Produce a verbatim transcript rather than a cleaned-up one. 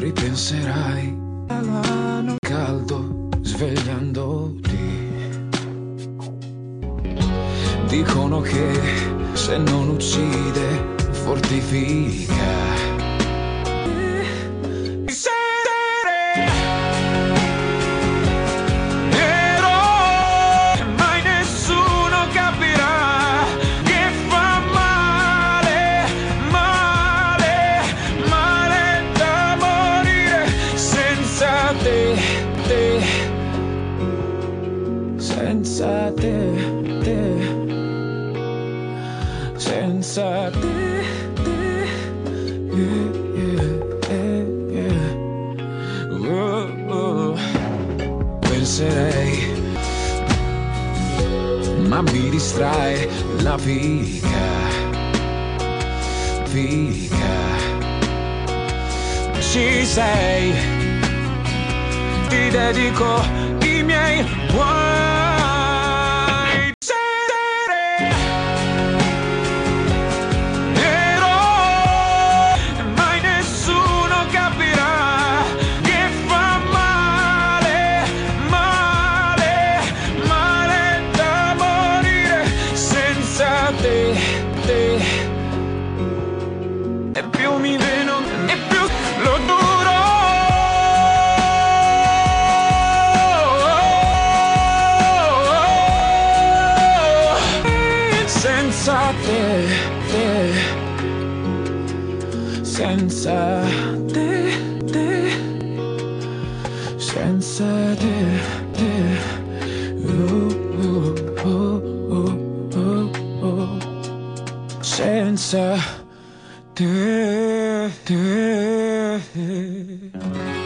ripenserai all'anno caldo svegliandoti. Dicono che se non uccide fortifica. Senza te, te, senza te, te, yeah, yeah, yeah. Oh, oh. Penserei, ma mi distrae la figa, figa. Ci sei, ti dedico i miei guai. Te, te. E più mi vedo e più lo duro. Senza te, te. Senza te, te. Senza te, te. Oh, oh, oh, oh. Senza te, te.